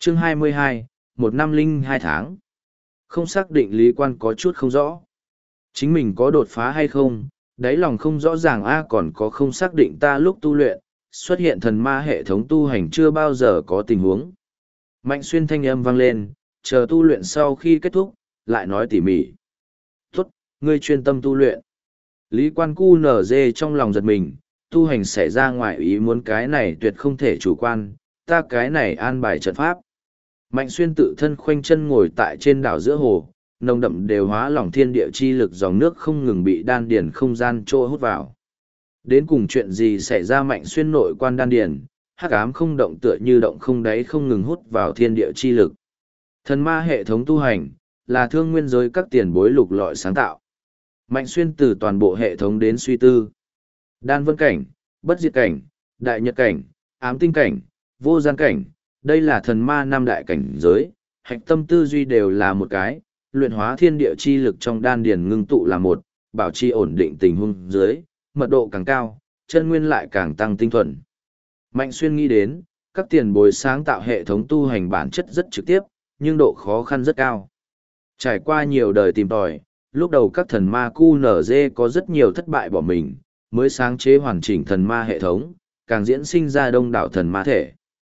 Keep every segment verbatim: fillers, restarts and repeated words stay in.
Chương hai mươi hai, một năm linh hai tháng. Không xác định Lý Quan có chút không rõ. Chính mình có đột phá hay không, đáy lòng không rõ ràng a còn có không xác định ta lúc tu luyện, xuất hiện thần ma hệ thống tu hành chưa bao giờ có tình huống. Mạnh xuyên thanh âm vang lên, chờ tu luyện sau khi kết thúc, lại nói tỉ mỉ. Tốt, ngươi chuyên tâm tu luyện. Lý Quan cu nở dê trong lòng giật mình, tu hành xảy ra ngoài ý muốn cái này tuyệt không thể chủ quan, ta cái này an bài trận pháp. Mạnh xuyên tự thân khoanh chân ngồi tại trên đảo giữa hồ, nồng đậm đều hóa lỏng thiên địa chi lực dòng nước không ngừng bị đan điền không gian trô hút vào. Đến cùng chuyện gì xảy ra mạnh xuyên nội quan đan điền, hắc ám không động tựa như động không đáy không ngừng hút vào thiên địa chi lực. Thần ma hệ thống tu hành, là thương nguyên giới các tiền bối lục lọi sáng tạo. Mạnh xuyên từ toàn bộ hệ thống đến suy tư. Đan vân cảnh, bất diệt cảnh, đại nhật cảnh, ám tinh cảnh, vô gian cảnh, đây là thần ma năm đại cảnh giới, hạch tâm tư duy đều là một cái, luyện hóa thiên địa chi lực trong đan điền ngưng tụ là một, bảo trì ổn định tình huống dưới, mật độ càng cao, chân nguyên lại càng tăng tinh thuần. Mạnh xuyên nghĩ đến, các tiền bối sáng tạo hệ thống tu hành bản chất rất trực tiếp, nhưng độ khó khăn rất cao. Trải qua nhiều đời tìm tòi, lúc đầu các thần ma cu nở dê có rất nhiều thất bại bỏ mình, mới sáng chế hoàn chỉnh thần ma hệ thống, càng diễn sinh ra đông đảo thần ma thể.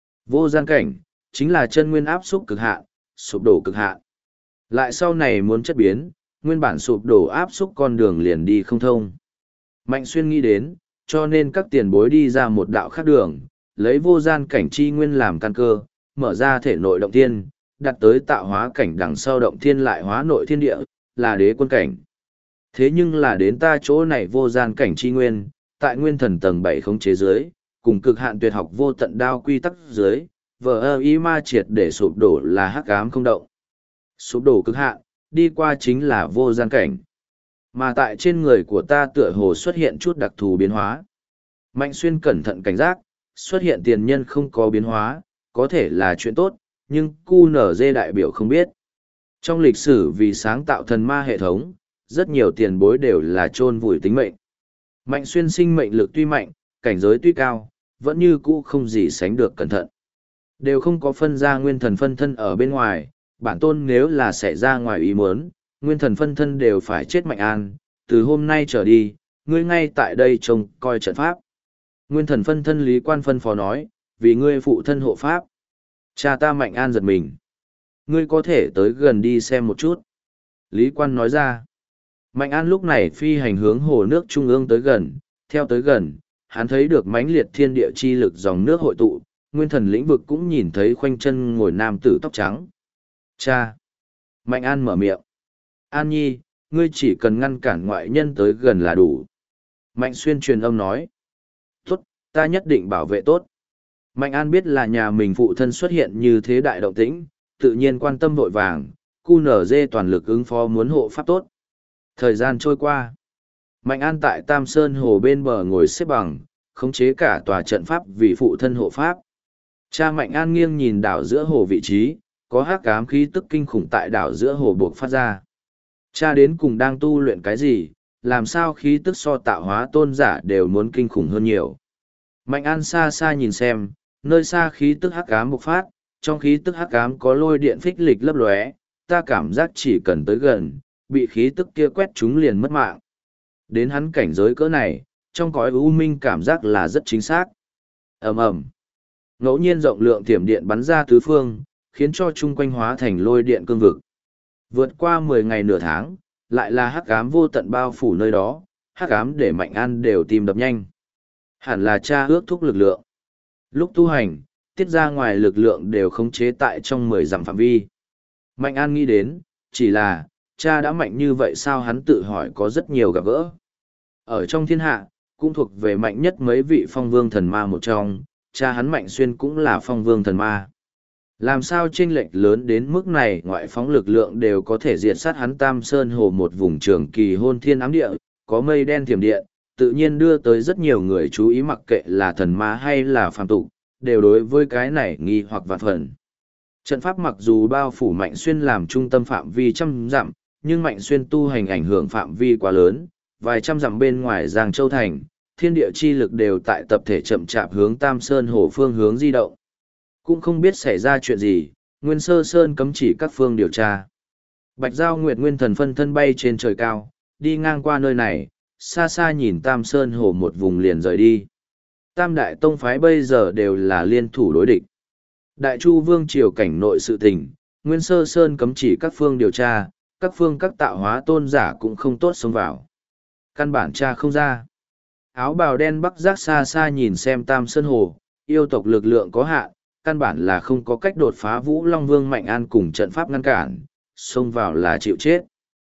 Vô gian cảnh, chính là chân nguyên áp xúc cực hạn, sụp đổ cực hạn. Lại sau này muốn chất biến, nguyên bản sụp đổ áp xúc con đường liền đi không thông. Mạnh xuyên nghĩ đến, cho nên các tiền bối đi ra một đạo khác đường, lấy vô gian cảnh chi nguyên làm căn cơ, mở ra thể nội động thiên, đặt tới tạo hóa cảnh đằng sau động thiên lại hóa nội thiên địa, là đế quân cảnh. Thế nhưng là đến ta chỗ này vô gian cảnh chi nguyên, tại nguyên thần tầng bảy khống chế dưới, cùng cực hạn tuyệt học vô tận đao quy tắc dưới, vờ ơ y ma triệt để sụp đổ là hắc ám không động. Sụp đổ cực hạn, đi qua chính là vô gian cảnh. Mà tại trên người của ta tựa hồ xuất hiện chút đặc thù biến hóa. Mạnh xuyên cẩn thận cảnh giác, xuất hiện tiền nhân không có biến hóa, có thể là chuyện tốt, nhưng cu nở dê đại biểu không biết. Trong lịch sử vì sáng tạo thần ma hệ thống, rất nhiều tiền bối đều là chôn vùi tính mệnh. Mạnh xuyên sinh mệnh lực tuy mạnh, cảnh giới tuy cao, vẫn như cũ không gì sánh được cẩn thận. Đều không có phân ra nguyên thần phân thân ở bên ngoài, bản tôn nếu là xảy ra ngoài ý muốn, nguyên thần phân thân đều phải chết Mạnh An, từ hôm nay trở đi, ngươi ngay tại đây trông coi trận pháp. Nguyên thần phân thân Lý Quan phân phó nói, vì ngươi phụ thân hộ pháp. Cha ta Mạnh An giật mình. Ngươi có thể tới gần đi xem một chút. Lý Quan nói ra. Mạnh An lúc này phi hành hướng hồ nước trung ương tới gần, theo tới gần, hắn thấy được mãnh liệt thiên địa chi lực dòng nước hội tụ, nguyên thần lĩnh vực cũng nhìn thấy khoanh chân ngồi nam tử tóc trắng. Cha! Mạnh An mở miệng. An Nhi, ngươi chỉ cần ngăn cản ngoại nhân tới gần là đủ. Mạnh Xuyên truyền âm nói. Tốt, ta nhất định bảo vệ tốt. Mạnh An biết là nhà mình phụ thân xuất hiện như thế đại động tĩnh, tự nhiên quan tâm vội vàng, cu nở dê toàn lực ứng phó muốn hộ pháp tốt. Thời gian trôi qua. Mạnh An tại Tam Sơn Hồ bên bờ ngồi xếp bằng, khống chế cả tòa trận pháp vì phụ thân hộ pháp. Cha Mạnh An nghiêng nhìn đảo giữa hồ vị trí, có hắc ám khí tức kinh khủng tại đảo giữa hồ buộc phát ra. Cha đến cùng đang tu luyện cái gì, làm sao khí tức so tạo hóa tôn giả đều muốn kinh khủng hơn nhiều. Mạnh An xa xa nhìn xem, nơi xa khí tức hắc ám bộc phát, trong khí tức hắc ám có lôi điện phích lịch lấp lóe, ta cảm giác chỉ cần tới gần, bị khí tức kia quét chúng liền mất mạng. Đến hắn cảnh giới cỡ này, trong cõi u minh cảm giác là rất chính xác. Ầm ầm. Ngẫu nhiên rộng lượng thiểm điện bắn ra tứ phương, khiến cho chung quanh hóa thành lôi điện cương vực. Vượt qua mười ngày nửa tháng, lại là hắc ám vô tận bao phủ nơi đó, hắc ám để Mạnh An đều tìm đập nhanh. Hẳn là cha ước thúc lực lượng. Lúc tu hành, tiết ra ngoài lực lượng đều khống chế tại trong mười dặm phạm vi. Mạnh An nghĩ đến, chỉ là, cha đã mạnh như vậy sao hắn tự hỏi có rất nhiều gặp gỡ. Ở trong thiên hạ, cũng thuộc về mạnh nhất mấy vị phong vương thần ma một trong, cha hắn Mạnh Xuyên cũng là phong vương thần ma. Làm sao chênh lệch lớn đến mức này ngoại phóng lực lượng đều có thể diệt sát hắn Tam Sơn Hồ một vùng trường kỳ hôn thiên ám địa, có mây đen thiểm điện, tự nhiên đưa tới rất nhiều người chú ý mặc kệ là thần ma hay là phàm tục, đều đối với cái này nghi hoặc vạn phần. Trận pháp mặc dù bao phủ Mạnh Xuyên làm trung tâm phạm vi trăm dặm, nhưng Mạnh Xuyên tu hành ảnh hưởng phạm vi quá lớn, vài trăm dặm bên ngoài Giang Châu Thành, thiên địa chi lực đều tại tập thể chậm chạp hướng Tam Sơn Hồ phương hướng di động. Cũng không biết xảy ra chuyện gì, Nguyên Sơ Sơn cấm chỉ các phương điều tra. Bạch Giao Nguyệt Nguyên Thần phân thân bay trên trời cao, đi ngang qua nơi này, xa xa nhìn Tam Sơn Hồ một vùng liền rời đi. Tam đại tông phái bây giờ đều là liên thủ đối địch. Đại Chu Vương triều cảnh nội sự tình, Nguyên Sơ Sơn cấm chỉ các phương điều tra, các phương các tạo hóa tôn giả cũng không tốt xông vào. Căn bản tra không ra. Áo bào đen Bắc Giác xa xa nhìn xem Tam Sơn Hồ, yêu tộc lực lượng có hạn, căn bản là không có cách đột phá Vũ Long Vương Mạnh An cùng trận pháp ngăn cản, xông vào là chịu chết.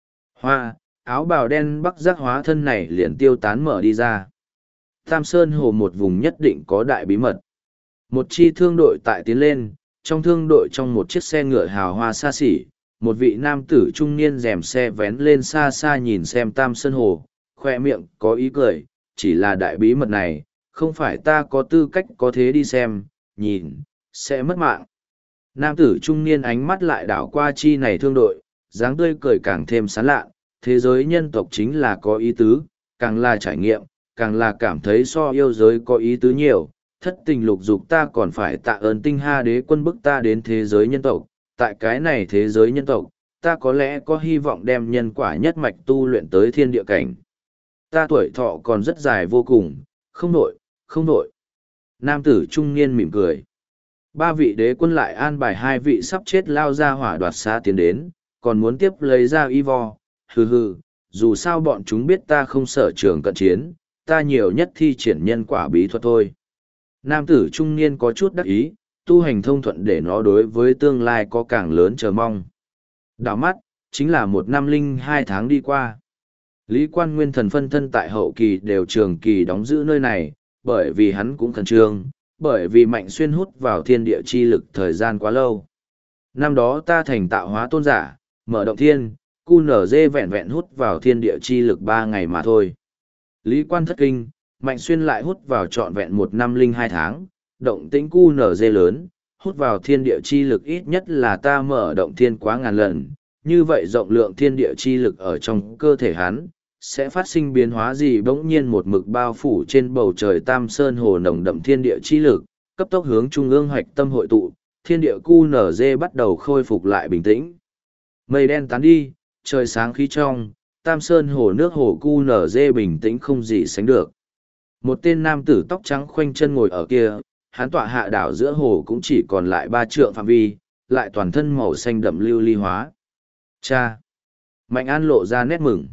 Hoa, áo bào đen Bắc Giác hóa thân này liền tiêu tán mở đi ra. Tam Sơn Hồ một vùng nhất định có đại bí mật. Một chi thương đội tại tiến lên, trong thương đội trong một chiếc xe ngựa hào hoa xa xỉ, một vị nam tử trung niên rèm xe vén lên xa xa nhìn xem Tam Sơn Hồ, khoe miệng có ý cười, chỉ là đại bí mật này, không phải ta có tư cách có thế đi xem, nhìn, sẽ mất mạng. Nam tử trung niên ánh mắt lại đảo qua chi này thương đội, dáng tươi cười càng thêm sán lạ, thế giới nhân tộc chính là có ý tứ, càng là trải nghiệm, càng là cảm thấy so yêu giới có ý tứ nhiều, thất tình lục dục ta còn phải tạ ơn tinh ha đế quân bức ta đến thế giới nhân tộc, tại cái này thế giới nhân tộc, ta có lẽ có hy vọng đem nhân quả nhất mạch tu luyện tới thiên địa cảnh. Ta tuổi thọ còn rất dài vô cùng, không nổi, không nổi. Nam tử trung niên mỉm cười. Ba vị đế quân lại an bài hai vị sắp chết lao ra hỏa đoạt xa tiến đến, còn muốn tiếp lấy ra y vo, hừ hừ, dù sao bọn chúng biết ta không sở trường cận chiến, ta nhiều nhất thi triển nhân quả bí thuật thôi. Nam tử trung niên có chút đắc ý, tu hành thông thuận để nó đối với tương lai có càng lớn chờ mong. Đảo mắt, chính là một năm linh hai tháng đi qua. Lý Quan Nguyên Thần phân thân tại hậu kỳ đều trường kỳ đóng giữ nơi này, bởi vì hắn cũng khẩn trương, bởi vì Mạnh Xuyên hút vào thiên địa chi lực thời gian quá lâu. Năm đó ta thành tạo hóa tôn giả, mở động thiên, cu nở dê vẹn vẹn hút vào thiên địa chi lực ba ngày mà thôi. Lý Quan thất kinh, Mạnh Xuyên lại hút vào trọn vẹn một năm linh hai tháng, động tĩnh cu nở dê lớn, hút vào thiên địa chi lực ít nhất là ta mở động thiên quá ngàn lần, như vậy rộng lượng thiên địa chi lực ở trong cơ thể hắn, sẽ phát sinh biến hóa gì bỗng nhiên một mực bao phủ trên bầu trời Tam Sơn Hồ nồng đậm thiên địa chi lực, cấp tốc hướng trung ương hoạch tâm hội tụ, thiên địa cu nở dê bắt đầu khôi phục lại bình tĩnh. Mây đen tán đi, trời sáng khí trong, Tam Sơn Hồ nước hồ cu nở dê bình tĩnh không gì sánh được. Một tên nam tử tóc trắng khoanh chân ngồi ở kia, hắn tọa hạ đảo giữa hồ cũng chỉ còn lại ba trượng phạm vi, lại toàn thân màu xanh đậm lưu ly hóa. Cha! Mạnh An lộ ra nét mừng.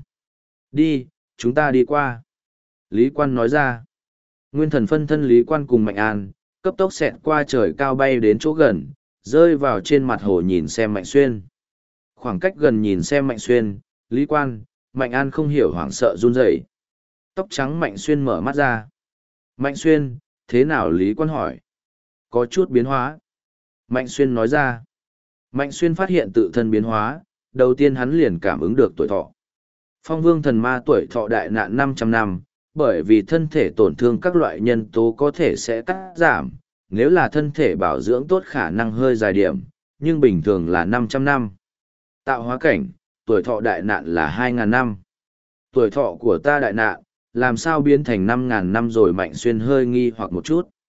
Đi, chúng ta đi qua. Lý Quan nói ra. Nguyên thần phân thân Lý Quan cùng Mạnh An, cấp tốc xẹt qua trời cao bay đến chỗ gần, rơi vào trên mặt hồ nhìn xem Mạnh Xuyên. Khoảng cách gần nhìn xem Mạnh Xuyên, Lý Quan, Mạnh An không hiểu hoảng sợ run rẩy. Tóc trắng Mạnh Xuyên mở mắt ra. Mạnh Xuyên, thế nào Lý Quan hỏi? Có chút biến hóa. Mạnh Xuyên nói ra. Mạnh Xuyên phát hiện tự thân biến hóa, đầu tiên hắn liền cảm ứng được tuổi thọ. Phong vương thần ma tuổi thọ đại nạn năm trăm năm, bởi vì thân thể tổn thương các loại nhân tố có thể sẽ cắt giảm, nếu là thân thể bảo dưỡng tốt khả năng hơi dài điểm, nhưng bình thường là năm trăm năm. Tạo hóa cảnh, tuổi thọ đại nạn là hai nghìn năm. Tuổi thọ của ta đại nạn, làm sao biến thành năm nghìn năm rồi Mạnh Xuyên hơi nghi hoặc một chút.